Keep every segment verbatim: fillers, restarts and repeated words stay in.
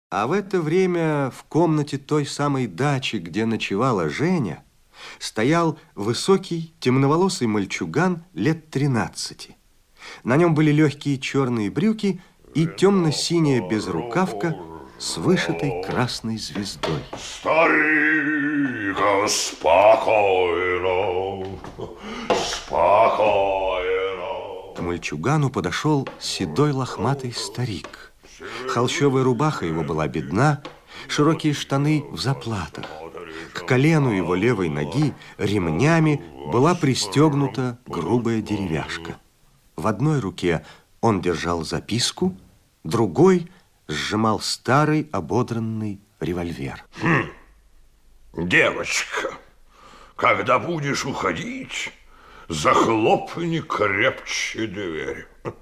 А в это время в комнате той самой дачи, где ночевала Женя, стоял высокий темноволосый мальчуган лет тринадцати. На нем были легкие черные брюки и темно-синяя безрукавка с вышитой красной звездой. Старика, спокойно, спокойно. К мальчугану подошел седой лохматый старик. Холщовая рубаха его была бедна, широкие штаны в заплатах. К колену его левой ноги ремнями была пристегнута грубая деревяшка. В одной руке он держал записку, другой сжимал старый ободранный револьвер. Хм. Девочка, когда будешь уходить, захлопни крепче дверь.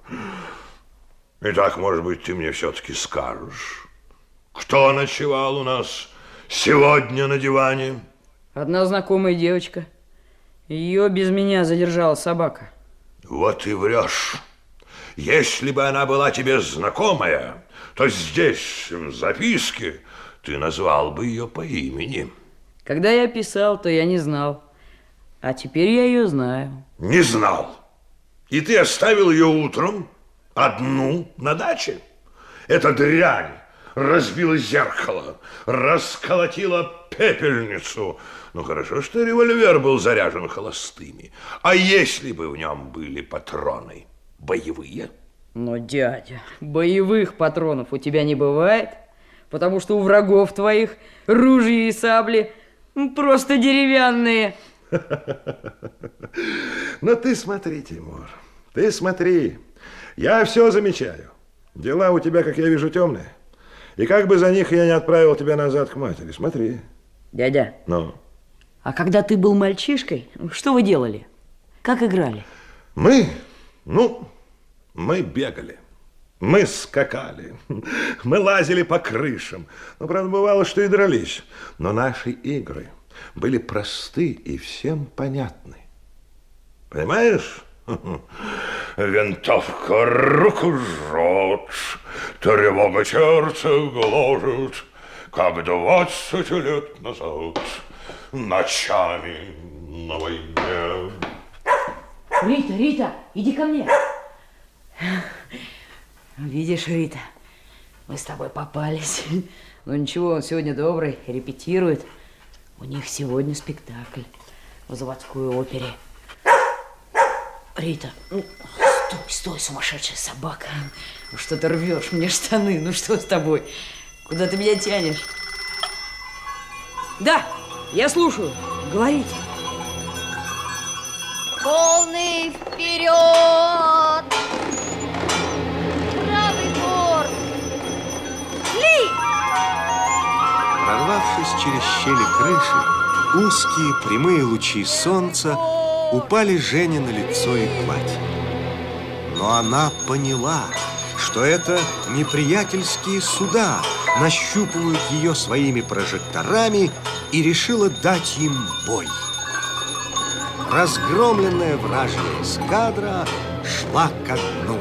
Итак, может быть, ты мне все-таки скажешь, кто ночевал у нас сегодня на диване? Одна знакомая девочка. Ее без меня задержала собака. Вот и врешь. Если бы она была тебе знакомая, то здесь, в записке, ты назвал бы ее по имени. Когда я писал, то я не знал. А теперь я ее знаю. Не знал. И ты оставил ее утром одну на даче? Эта дрянь разбила зеркало, расколотила пепельницу. Ну, хорошо, что револьвер был заряжен холостыми. А если бы в нем были патроны боевые? Но, дядя, боевых патронов у тебя не бывает, потому что у врагов твоих ружья и сабли просто деревянные. Ну, ты смотри, Тимур, ты смотри. Я все замечаю. Дела у тебя, как я вижу, темные. И как бы за них я не отправил тебя назад к матери. Смотри. Дядя, ну? А когда ты был мальчишкой, что вы делали? Как играли? Мы? Ну, мы бегали. Мы скакали. Мы лазили по крышам. Ну, правда, бывало, что и дрались. Но наши игры были просты и всем понятны. Понимаешь? Винтовка руку жжет, тревога сердце гложет, как двадцать лет назад, ночами на войне. Рита, Рита, иди ко мне. Видишь, Рита, мы с тобой попались. Ну ничего, он сегодня добрый, репетирует. У них сегодня спектакль в заводской опере. Рита, ну, стой, стой, сумасшедшая собака. Ну, что ты рвешь мне штаны? Ну, что с тобой? Куда ты меня тянешь? Да, я слушаю. Говорите. Полный вперед! Правый борт! Ли! Прорвавшись через щели крыши, узкие прямые лучи солнца упали Жене на лицо и платье. Но она поняла, что это неприятельские суда нащупывают ее своими прожекторами, и решила дать им бой. Разгромленная вражья эскадра шла ко дну.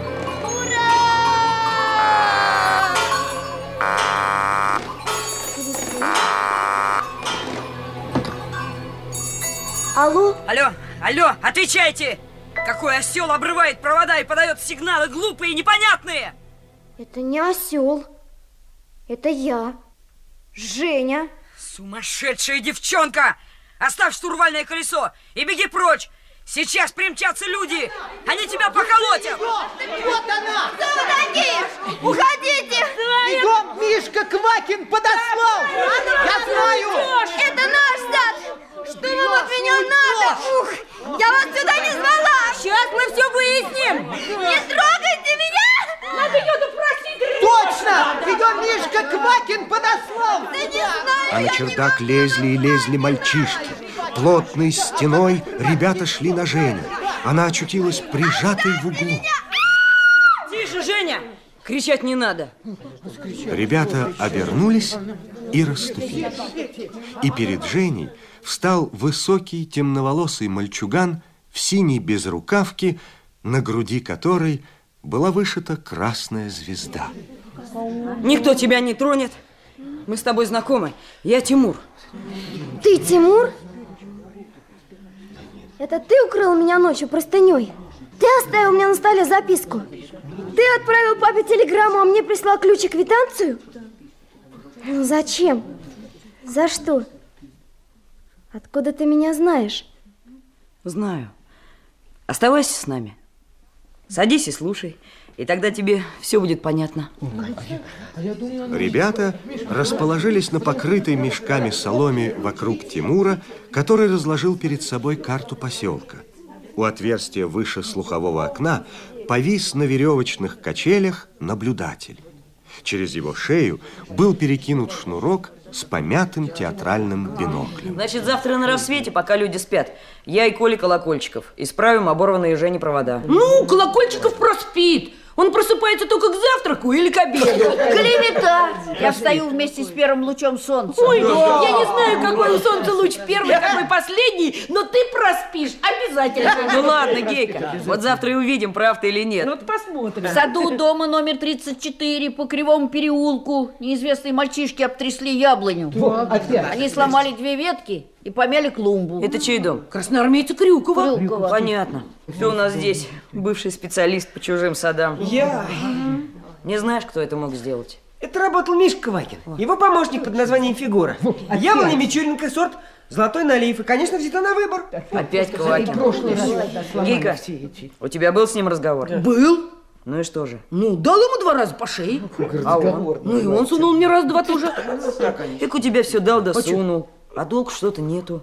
Алло? Алло, алло, отвечайте! Какой осел обрывает провода и подает сигналы глупые и непонятные? Это не осел. Это я. Женя. Сумасшедшая девчонка! Оставь штурвальное колесо и беги прочь! Сейчас примчатся люди! Они тебя поколотят! Вот она! Кто вы такие? Уходите! Бегом, Мишка Квакин подослал! Я знаю! Это наш сад! Что вам от меня надо? Ух, я вас сюда не звала! Сейчас мы все выясним! Не трогайте меня! Надо ее допросить! Точно! Бегом, Мишка Квакин подослал! Да не знаю! А на чердак лезли и лезли мальчишки. Плотной стеной ребята шли на Женю. Она очутилась прижатой в углу. Тише, Женя! Кричать не надо. Ребята обернулись и расступились. И перед Женей встал высокий темноволосый мальчуган в синей безрукавке, на груди которой была вышита красная звезда. Никто тебя не тронет, Мы с тобой знакомы. Я Тимур. Ты Тимур? Это ты укрыл меня ночью простыней? Ты оставил мне на столе записку? Ты отправил папе телеграмму, а мне прислал ключ-квитанцию? Ну зачем? За что? Откуда ты меня знаешь? Знаю. Оставайся с нами. Садись и слушай, и тогда тебе все будет понятно. Ребята расположились на покрытой мешками соломе вокруг Тимура, который разложил перед собой карту поселка. У отверстия выше слухового окна повис на веревочных качелях наблюдатель. Через его шею был перекинут шнурок с помятым театральным биноклем. Значит, завтра на рассвете, пока люди спят, я и Коля Колокольчиков исправим оборванные Жене провода. Ну, Колокольчиков проспит. Он просыпается только к завтраку или к обеду. Клевета! Я встаю вместе с первым лучом солнца. Ой, да. Я не знаю, какой у солнца луч первый, какой последний, но ты проспишь обязательно. Ну ладно, Гейка, вот завтра и увидим, прав ты или нет. Ну, посмотрим. В саду дома номер тридцать четыре по Кривому переулку неизвестные мальчишки обтрясли яблоню. Они сломали две ветки и помяли клумбу. Это чей дом? Красноармейца Крюкова. Крюкова. Понятно. Кто у нас здесь? Бывший специалист по чужим садам. Я. Не знаешь, кто это мог сделать? Это работал Мишка Квакин. Его помощник под названием Фигура. Яблоня Мичуринка, сорт Золотой налив. И, конечно, взята на выбор. Опять Квакин. Гейка, у тебя был с ним разговор? Был. Ну и что же? Ну, дал ему два раза по шее. А он? Ну и он сунул мне раз-два тоже. Как у тебя все дал да сунул, а долг что-то нету.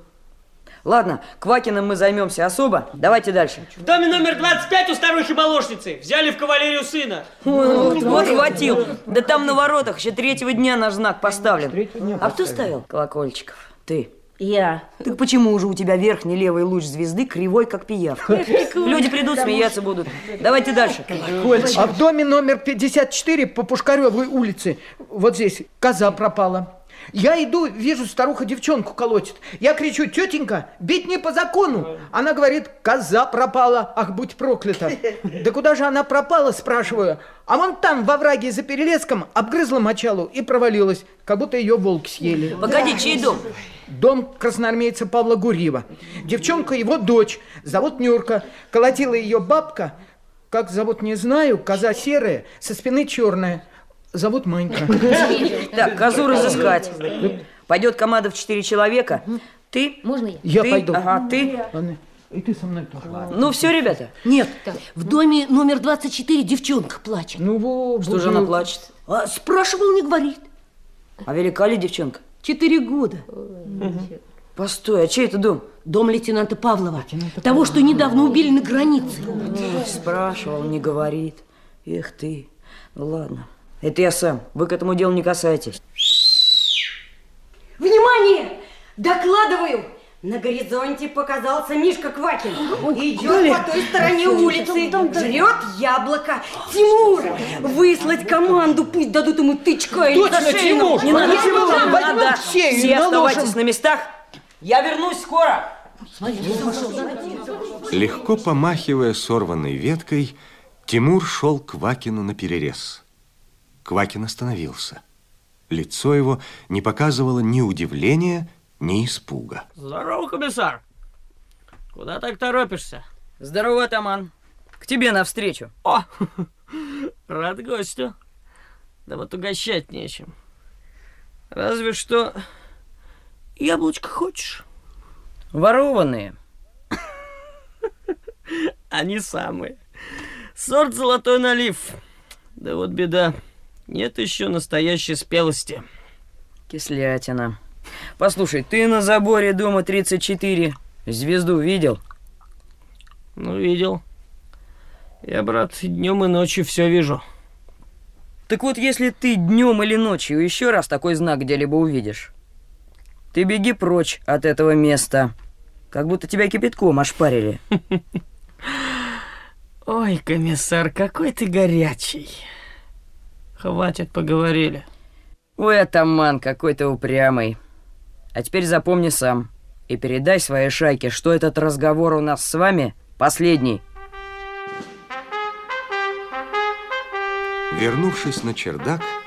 Ладно, Квакиным мы займемся особо. Давайте дальше. В доме номер двадцать пять у старухи-молочницы. Взяли в кавалерию сына. Вот, вот хватил. Да там на воротах еще третьего дня наш знак поставлен. А кто ставил? Колокольчиков. Ты. Я. Так почему же у тебя верхний левый луч звезды кривой, как пиявка? Люди придут, смеяться будут. Давайте дальше. А в доме номер пятьдесят четыре по Пушкаревой улице, вот здесь, коза пропала. Я иду, вижу, старуха девчонку колотит. Я кричу: тетенька, бить не по закону. Она говорит: коза пропала, ах, будь проклята. Да куда же она пропала, спрашиваю. А вон там, во враге за перелеском, обгрызла мочалу и провалилась, как будто ее волки съели. Погоди, чей дом? Дом красноармейца Павла Гурьева. Девчонка его дочь, зовут Нюрка. Колотила ее бабка, как зовут не знаю, коза серая, со спины черная. Зовут Манька. Так, козу разыскать. Пойдет команда в четыре человека. Ты? Можно я? Я ты? пойду. Ага, ты? Ладно. И ты со мной тоже. Ну все, ребята. Нет, в доме номер двадцать четыре девчонка плачет. Ну вот. Что же она плачет? А, спрашивал, не говорит. А велика ли девчонка? Четыре года. Постой, а чей это дом? Дом лейтенанта Павлова. Того, что недавно убили на границе. Ой, спрашивал, не говорит. Эх ты. Ну ладно. Это я сам. Вы к этому делу не касаетесь. Внимание! Докладываю! На горизонте показался Мишка Квакин. Идет по той стороне улицы, жрет яблоко. Тимур, выслать команду, пусть дадут ему тычка или Точно, за шею. Тимур! Не надо, Тимур, не возьмем надо. шею и Все наложим. оставайтесь на местах. Я вернусь скоро. Легко помахивая сорванной веткой, Тимур шел к Квакину наперерез. Квакин остановился. Лицо его не показывало ни удивления, ни испуга. Здорово, комиссар. Куда так торопишься? Здорово, атаман. К тебе навстречу. О, рад гостю. Да вот угощать нечем. Разве что яблочко хочешь? Ворованные. Они самые. Сорт золотой налив. Да вот беда. Нет еще настоящей спелости. Кислятина. Послушай, ты на заборе дома тридцать четыре звезду видел? Ну, видел. Я, брат, днем и ночью все вижу. Так вот, если ты днем или ночью еще раз такой знак где-либо увидишь, ты беги прочь от этого места, как будто тебя кипятком ошпарили. Ой, комиссар, какой ты горячий. Хватит, поговорили. Ой, атаман, какой ты упрямый. А теперь запомни сам и передай своей шайке, что этот разговор у нас с вами последний. Вернувшись на чердак,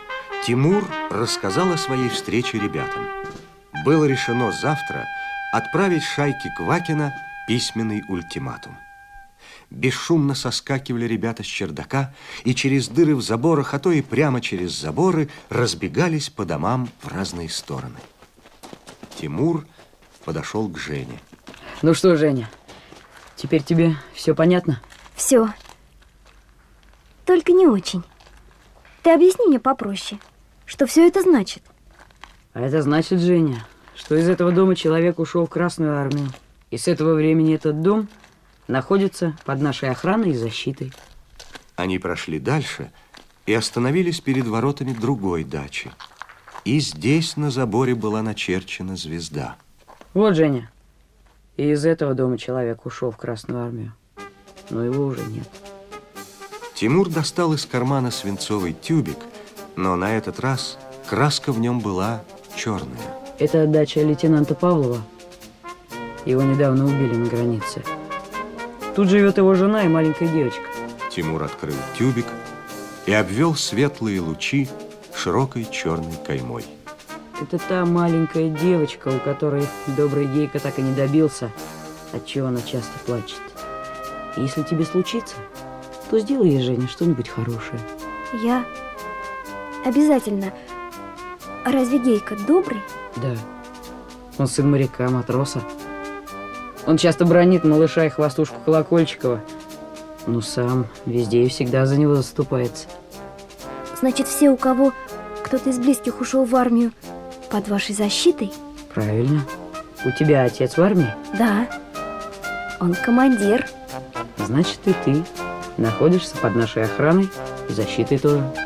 Тимур рассказал о своей встрече ребятам. Было решено завтра отправить шайке Квакина письменный ультиматум. Бесшумно соскакивали ребята с чердака и через дыры в заборах, а то и прямо через заборы разбегались по домам в разные стороны. Тимур подошел к Жене. Ну что, Женя, теперь тебе все понятно? Все. Только не очень. Ты объясни мне попроще, что все это значит. А это значит, Женя, что из этого дома человек ушел в Красную армию. И с этого времени этот дом находится под нашей охраной и защитой. Они прошли дальше и остановились перед воротами другой дачи. И здесь на заборе была начерчена звезда. Вот, Женя, и из этого дома человек ушел в Красную армию. Но его уже нет. Тимур достал из кармана свинцовый тюбик, но на этот раз краска в нем была черная. Это дача лейтенанта Павлова. Его недавно убили на границе. Тут живет его жена и маленькая девочка. Тимур открыл тюбик и обвел светлые лучи широкой черной каймой. Это та маленькая девочка, у которой добрый Гейка так и не добился, отчего она часто плачет. И если тебе случится, то сделай ей, Женя, что-нибудь хорошее. Я обязательно. А разве Гейка добрый? Да. Он сын моряка, матроса. Он часто бронит малыша и хвостушку Колокольчикова, но сам везде и всегда за него заступается. Значит, все, у кого кто-то из близких ушел в армию, под вашей защитой? Правильно. У тебя отец в армии? Да. Он командир. Значит, и ты находишься под нашей охраной и защитой тоже.